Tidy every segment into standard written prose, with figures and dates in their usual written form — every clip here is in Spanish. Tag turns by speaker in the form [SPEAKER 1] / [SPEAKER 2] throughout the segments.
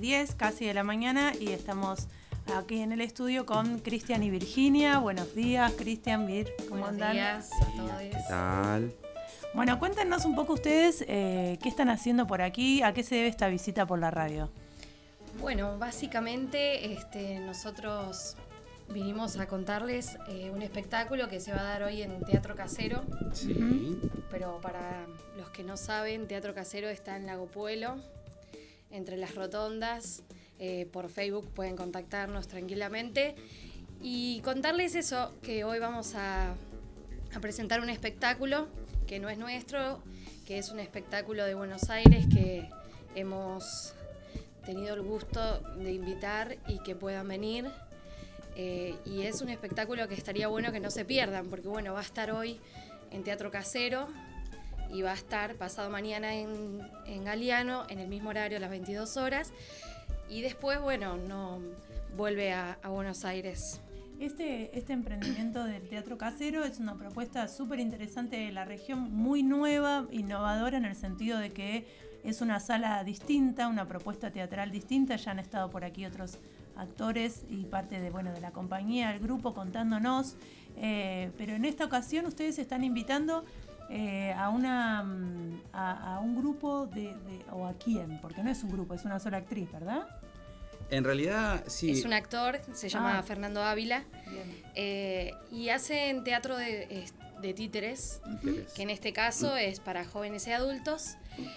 [SPEAKER 1] 10 casi de la mañana y estamos aquí en el estudio con Cristian y Virginia. Buenos días, Cristian, Vir, ¿cómo andan?
[SPEAKER 2] Buenos días a todos.
[SPEAKER 3] ¿Qué tal?
[SPEAKER 1] Bueno, cuéntenos un poco ustedes qué están haciendo por aquí, a qué se debe esta visita por la radio.
[SPEAKER 2] Bueno, básicamente nosotros vinimos a contarles un espectáculo que se va a dar hoy en Teatro Casero.
[SPEAKER 3] Sí.
[SPEAKER 2] Pero para los que no saben, Teatro Casero está en Lago Puelo, entre las rotondas. Por Facebook pueden contactarnos tranquilamente. Y contarles eso, que hoy vamos a presentar un espectáculo que no es nuestro, que es un espectáculo de Buenos Aires que hemos tenido el gusto de invitar y que puedan venir. Y es un espectáculo que estaría bueno que no se pierdan, porque bueno, va a estar hoy en Teatro Casero y va a estar pasado mañana en Galiano, en el mismo horario, a las 22 horas. Y después, bueno, no vuelve a Buenos Aires.
[SPEAKER 1] Este emprendimiento del Teatro Casero es una propuesta súper interesante de la región, muy nueva, innovadora en el sentido de que es una sala distinta, una propuesta teatral distinta. Ya han estado por aquí otros actores y parte de la compañía, el grupo, contándonos. Pero en esta ocasión ustedes están invitando a un grupo o a quién, porque no es un grupo, es una sola actriz, ¿verdad?
[SPEAKER 3] En realidad, sí.
[SPEAKER 2] Es un actor, se llama Fernando Ávila, y hacen teatro de títeres, que en este caso es para jóvenes y adultos.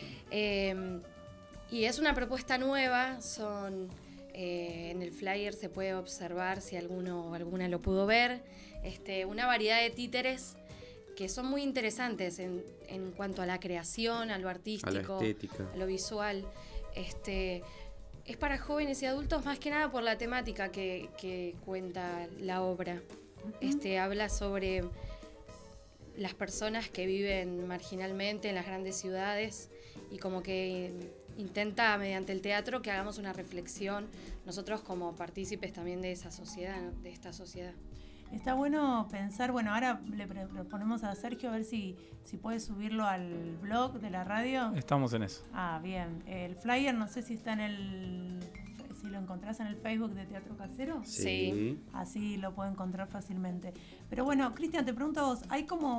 [SPEAKER 2] Y es una propuesta nueva, en el flyer se puede observar, si alguno o alguna lo pudo ver, una variedad de títeres que son muy interesantes en cuanto a la creación, a lo artístico,
[SPEAKER 3] a la estética,
[SPEAKER 2] a lo visual. Es para jóvenes y adultos más que nada por la temática que cuenta la obra. Habla sobre las personas que viven marginalmente en las grandes ciudades y como que intenta mediante el teatro que hagamos una reflexión nosotros como partícipes también de esa sociedad, ¿no? De esta sociedad.
[SPEAKER 1] Está bueno pensar, ahora le proponemos a Sergio a ver si puede subirlo al blog de la radio.
[SPEAKER 4] Estamos en eso.
[SPEAKER 1] Bien. El flyer, no sé si está si lo encontrás en el Facebook de Teatro Casero.
[SPEAKER 2] Sí.
[SPEAKER 1] Así lo puedo encontrar fácilmente. Pero bueno, Cristian, te pregunto a vos, ¿hay como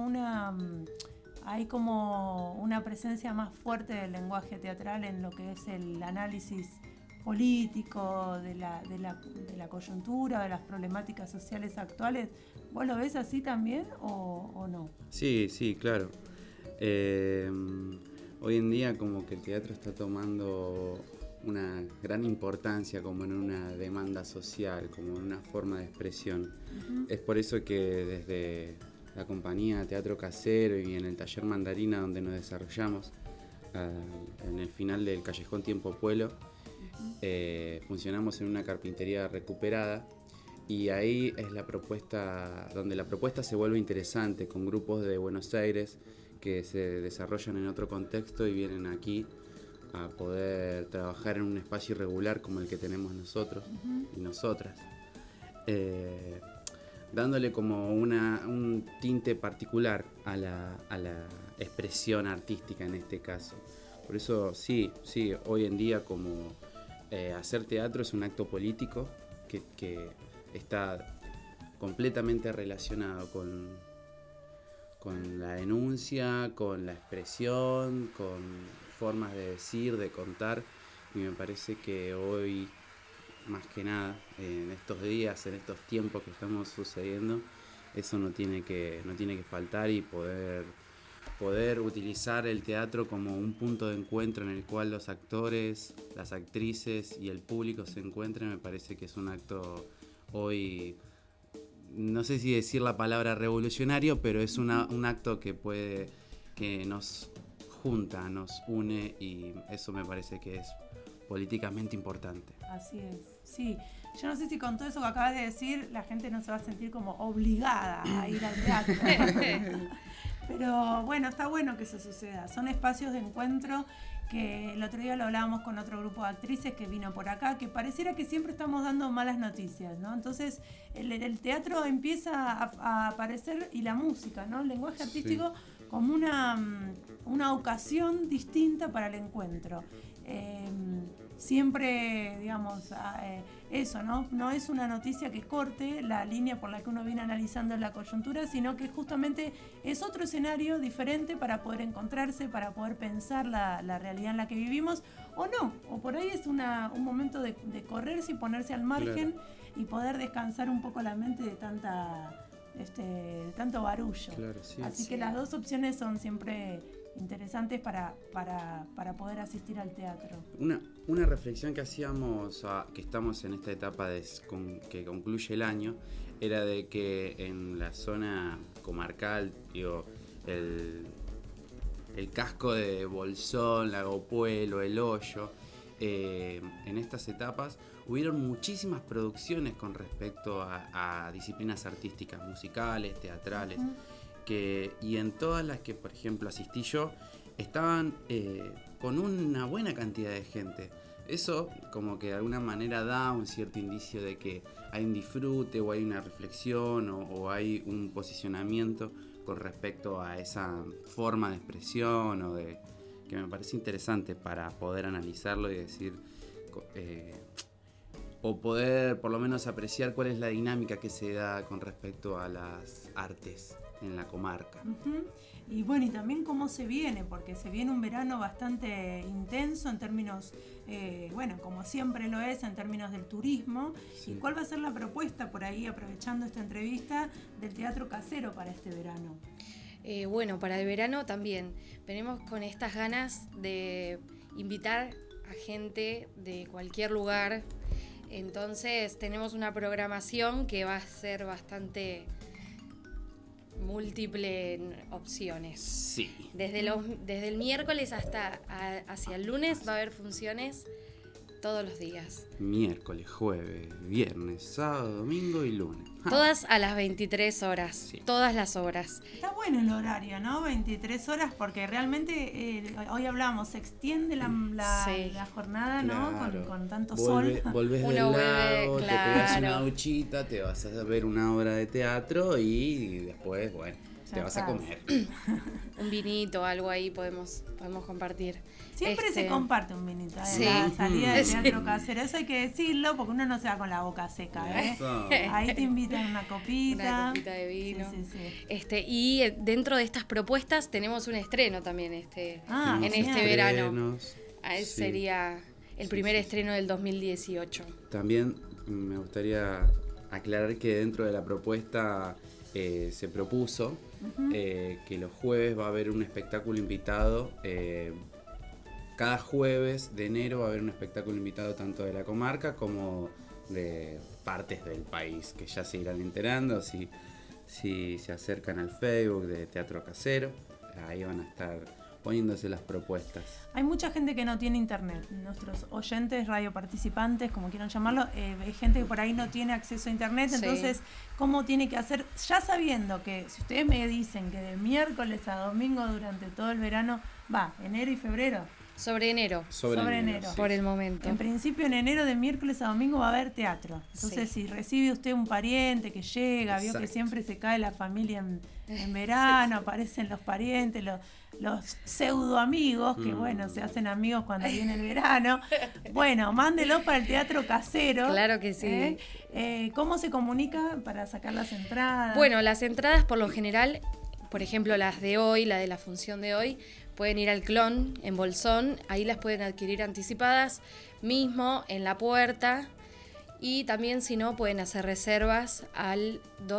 [SPEAKER 1] una presencia más fuerte del lenguaje teatral en lo que es el análisis político, de la coyuntura, de las problemáticas sociales actuales? ¿Vos lo ves así también o no?
[SPEAKER 3] Sí, claro. Hoy en día como que el teatro está tomando una gran importancia como en una demanda social, como en una forma de expresión. Uh-huh. Es por eso que desde la compañía Teatro Casero y en el taller Mandarina, donde nos desarrollamos, en el final del Callejón Tiempo Puelo, funcionamos en una carpintería recuperada y ahí es la propuesta, donde la propuesta se vuelve interesante, con grupos de Buenos Aires que se desarrollan en otro contexto y vienen aquí a poder trabajar en un espacio irregular como el que tenemos nosotros y nosotras, dándole como un tinte particular a la expresión artística en este caso. Por eso sí, hoy en día como hacer teatro es un acto político que está completamente relacionado con la denuncia, con la expresión, con formas de decir, de contar, y me parece que hoy, más que nada, en estos días, en estos tiempos que estamos sucediendo, eso no tiene que faltar, y poder utilizar el teatro como un punto de encuentro en el cual los actores, las actrices y el público se encuentren, me parece que es un acto hoy, no sé si decir la palabra revolucionario, pero es un acto que nos junta, nos une, y eso me parece que es políticamente importante.
[SPEAKER 1] Así es, sí. Yo no sé si con todo eso que acabas de decir la gente no se va a sentir como obligada a ir al teatro. Pero bueno, está bueno que eso suceda. Son espacios de encuentro que el otro día lo hablábamos con otro grupo de actrices que vino por acá, que pareciera que siempre estamos dando malas noticias, ¿no? Entonces el teatro empieza a aparecer, y la música, ¿no? El lenguaje artístico como una ocasión distinta para el encuentro. siempre, digamos, eso, ¿no? No es una noticia que corte la línea por la que uno viene analizando la coyuntura, sino que justamente es otro escenario diferente para poder encontrarse, para poder pensar la realidad en la que vivimos, o no, o por ahí es un momento de correrse y ponerse al margen, claro, y poder descansar un poco la mente de tanto barullo.
[SPEAKER 3] Claro, sí.
[SPEAKER 1] Así que las dos opciones son siempre interesantes para poder asistir al teatro.
[SPEAKER 3] Una reflexión que hacíamos, que estamos en esta etapa que concluye el año, era de que en la zona comarcal, digo, el casco de Bolsón, Lago Puelo, El Hoyo, en estas etapas hubieron muchísimas producciones con respecto a disciplinas artísticas, musicales, teatrales, y en todas las que, por ejemplo, asistí yo, estaban con una buena cantidad de gente. Eso como que de alguna manera da un cierto indicio de que hay un disfrute o hay una reflexión o hay un posicionamiento con respecto a esa forma de expresión que me parece interesante para poder analizarlo y decir o poder por lo menos apreciar cuál es la dinámica que se da con respecto a las artes en la comarca.
[SPEAKER 1] Y bueno, y también cómo se viene, porque se viene un verano bastante intenso en términos, como siempre lo es, en términos del turismo. Sí. ¿Y cuál va a ser la propuesta por ahí, aprovechando esta entrevista, del Teatro Casero para este verano?
[SPEAKER 2] Para el verano también venimos con estas ganas de invitar a gente de cualquier lugar. Entonces tenemos una programación que va a ser bastante múltiple opciones.
[SPEAKER 3] Sí.
[SPEAKER 2] Desde el miércoles hacia el lunes va a haber funciones todos los días.
[SPEAKER 3] Miércoles, jueves, viernes, sábado, domingo y lunes.
[SPEAKER 2] Todas a las 23 horas, sí. Todas las obras.
[SPEAKER 1] Está bueno el horario, ¿no? 23 horas, porque realmente hoy hablamos, se extiende la jornada, claro, ¿no? Con tanto sol.
[SPEAKER 3] Volvés del lago, claro, te pegas una duchita, te vas a ver una obra de teatro y después, te vas a comer.
[SPEAKER 2] Un vinito, algo ahí podemos compartir.
[SPEAKER 1] Siempre se comparte un vinito en la salida del Teatro Casero, eso hay que decirlo, porque uno no se va con la boca seca, ¿eh? Ahí te invitan una copita.
[SPEAKER 2] Una copita de vino.
[SPEAKER 1] Sí.
[SPEAKER 2] Y dentro de estas propuestas tenemos un estreno también en este verano. Sería el primer estreno del 2018.
[SPEAKER 3] También me gustaría aclarar que dentro de la propuesta se propuso que los jueves va a haber un espectáculo invitado. Cada jueves de enero va a haber un espectáculo invitado tanto de la comarca como de partes del país, que ya se irán enterando si se acercan al Facebook de Teatro Casero. Ahí van a estar poniéndose las propuestas.
[SPEAKER 1] Hay mucha gente que no tiene internet, nuestros oyentes, radioparticipantes, como quieran llamarlo, hay gente que por ahí no tiene acceso a internet, entonces, ¿cómo tiene que hacer? Ya sabiendo que, si ustedes me dicen que de miércoles a domingo durante todo el verano, enero y febrero.
[SPEAKER 2] Sobre enero.
[SPEAKER 1] Sobre enero.
[SPEAKER 2] Por el momento.
[SPEAKER 1] En principio, en enero de miércoles a domingo va a haber teatro. Entonces, si recibe usted un pariente que llega, vio que siempre se cae la familia en verano, aparecen los parientes, los pseudo amigos, que se hacen amigos cuando viene el verano. Mándelos para el Teatro Casero.
[SPEAKER 2] Claro que sí.
[SPEAKER 1] ¿Cómo se comunica para sacar las entradas?
[SPEAKER 2] Las entradas por lo general, por ejemplo, las de hoy, la de la función de hoy, pueden ir al Clon en Bolsón, ahí las pueden adquirir anticipadas, mismo en la puerta, y también si no pueden hacer reservas al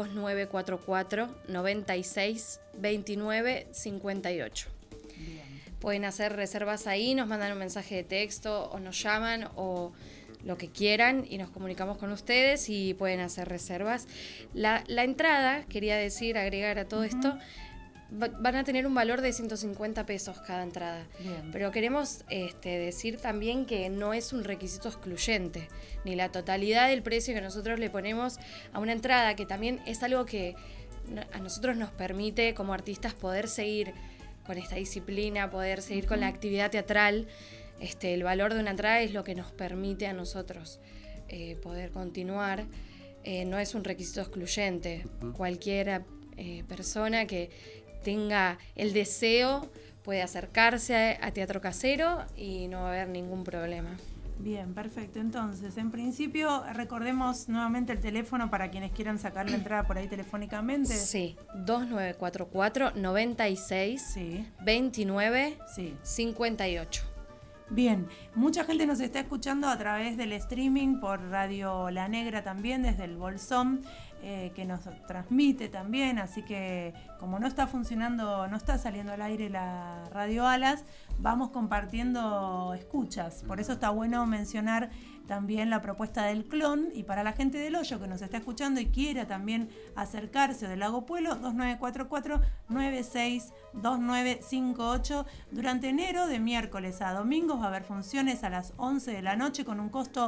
[SPEAKER 2] 2944 96 29 58. Pueden hacer reservas ahí, nos mandan un mensaje de texto o nos llaman o lo que quieran y nos comunicamos con ustedes y pueden hacer reservas. La entrada, quería agregar a todo esto, van a tener un valor de 150 pesos cada entrada.
[SPEAKER 1] Bien.
[SPEAKER 2] Pero queremos decir también que no es un requisito excluyente, ni la totalidad del precio que nosotros le ponemos a una entrada, que también es algo que a nosotros nos permite como artistas poder seguir con esta disciplina, poder seguir con la actividad teatral. El valor de una entrada es lo que nos permite a nosotros poder continuar. No es un requisito excluyente. Cualquier persona que tenga el deseo puede acercarse a Teatro Casero y no va a haber ningún problema.
[SPEAKER 1] Bien, perfecto. Entonces, en principio, recordemos nuevamente el teléfono para quienes quieran sacar la entrada por ahí telefónicamente.
[SPEAKER 2] Sí, 2944-96
[SPEAKER 1] Sí.
[SPEAKER 2] 29
[SPEAKER 1] Sí.
[SPEAKER 2] 58.
[SPEAKER 1] Bien, mucha gente nos está escuchando a través del streaming por Radio La Negra también, desde el Bolsón, que nos transmite también, así que como no está funcionando, no está saliendo al aire la Radio Alas, vamos compartiendo escuchas. Por eso está bueno mencionar también la propuesta del clon, y para la gente del Hoyo que nos está escuchando y quiera también acercarse del Lago Puelo, 2944-962958. Durante enero, de miércoles a domingos, va a haber funciones a las 11 de la noche con un costo,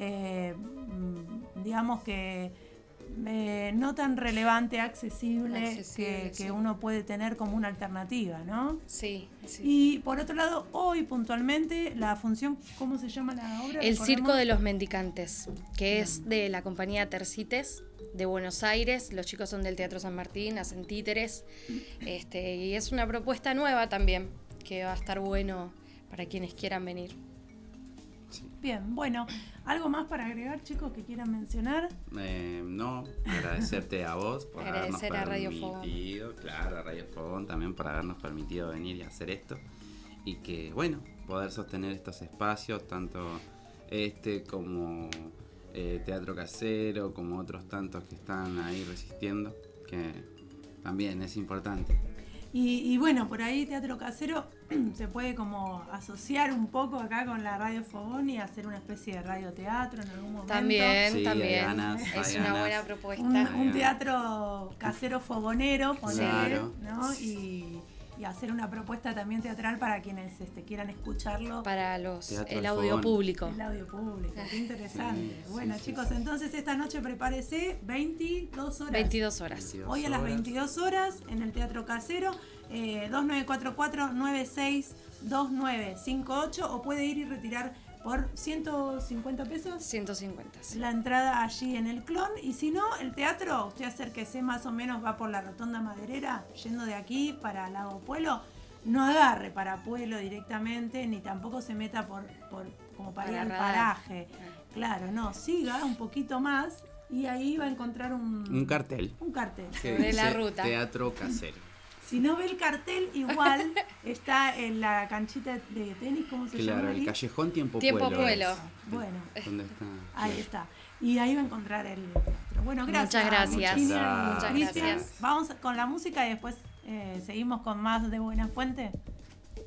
[SPEAKER 1] digamos que no tan relevante, accesible, que
[SPEAKER 2] sí.
[SPEAKER 1] uno puede tener como una alternativa, ¿no?
[SPEAKER 2] Sí, sí.
[SPEAKER 1] Y por otro lado, hoy puntualmente, la función, ¿cómo se llama la obra?
[SPEAKER 2] El
[SPEAKER 1] ¿Recordemos?
[SPEAKER 2] Circo de los Mendicantes, que es de la compañía Tercites de Buenos Aires. Los chicos son del Teatro San Martín, hacen títeres. Y es una propuesta nueva también, que va a estar bueno para quienes quieran venir.
[SPEAKER 1] Bien, bueno, ¿algo más para agregar, chicos, que quieran mencionar?
[SPEAKER 3] No, agradecerte a vos por
[SPEAKER 2] Agradecer a
[SPEAKER 3] habernos
[SPEAKER 2] Radio Fogón.
[SPEAKER 3] permitido, claro, a Radio Fogón también por habernos permitido venir y hacer esto. Y que, bueno, poder sostener estos espacios, tanto como Teatro Casero, como otros tantos que están ahí resistiendo, que también es importante.
[SPEAKER 1] Y bueno, por ahí Teatro Casero se puede como asociar un poco acá con la Radio Fogón y hacer una especie de radioteatro en algún momento.
[SPEAKER 2] También,
[SPEAKER 3] Sí,
[SPEAKER 2] también.
[SPEAKER 3] hay ganas,
[SPEAKER 2] Es
[SPEAKER 3] hay
[SPEAKER 2] una
[SPEAKER 3] ganas.
[SPEAKER 2] buena propuesta.
[SPEAKER 1] Un teatro casero fogonero, ponele,
[SPEAKER 3] Claro.
[SPEAKER 1] ¿no? Y hacer una propuesta también teatral para quienes quieran escucharlo.
[SPEAKER 2] Para
[SPEAKER 3] Teatro
[SPEAKER 2] el
[SPEAKER 3] de
[SPEAKER 2] audio
[SPEAKER 3] Fogón.
[SPEAKER 2] público.
[SPEAKER 1] El audio público, qué interesante.
[SPEAKER 3] Sí,
[SPEAKER 1] Bueno,
[SPEAKER 3] sí,
[SPEAKER 1] chicos,
[SPEAKER 3] sí.
[SPEAKER 1] entonces esta noche prepárese 22 horas.
[SPEAKER 2] 22 horas.
[SPEAKER 3] 22
[SPEAKER 1] Hoy a las
[SPEAKER 3] horas.
[SPEAKER 1] 22 horas en el Teatro Casero, 2944-962958, o puede ir y retirar por 150 pesos
[SPEAKER 2] 150. Sí.
[SPEAKER 1] la entrada allí en el clon. Y si no, el teatro, usted acérquese más o menos, va por la Rotonda Maderera, yendo de aquí para Lago Puelo. No agarre para Puelo directamente, ni tampoco se meta como para ir al
[SPEAKER 2] Radar.
[SPEAKER 1] paraje. Claro, no, siga un poquito más y ahí va a encontrar un
[SPEAKER 3] cartel.
[SPEAKER 1] Un cartel.
[SPEAKER 3] Que
[SPEAKER 2] Sobre la
[SPEAKER 3] dice
[SPEAKER 2] ruta.
[SPEAKER 3] Teatro Casero.
[SPEAKER 1] Si no ve el cartel, igual está en la canchita de tenis, ¿cómo se llama?
[SPEAKER 3] Claro, el
[SPEAKER 1] ahí?
[SPEAKER 3] Callejón Tiempo
[SPEAKER 2] Tiempo
[SPEAKER 3] Puelo.
[SPEAKER 2] Puelo.
[SPEAKER 3] es.
[SPEAKER 1] Bueno,
[SPEAKER 3] ¿Dónde está?
[SPEAKER 1] ahí está. Y ahí va a encontrar el teatro. Bueno, gracias.
[SPEAKER 2] Muchas gracias.
[SPEAKER 1] Virginia y
[SPEAKER 3] Muchas
[SPEAKER 1] Cristian.
[SPEAKER 2] gracias.
[SPEAKER 1] Vamos con la música y después seguimos con más de Buena Fuente.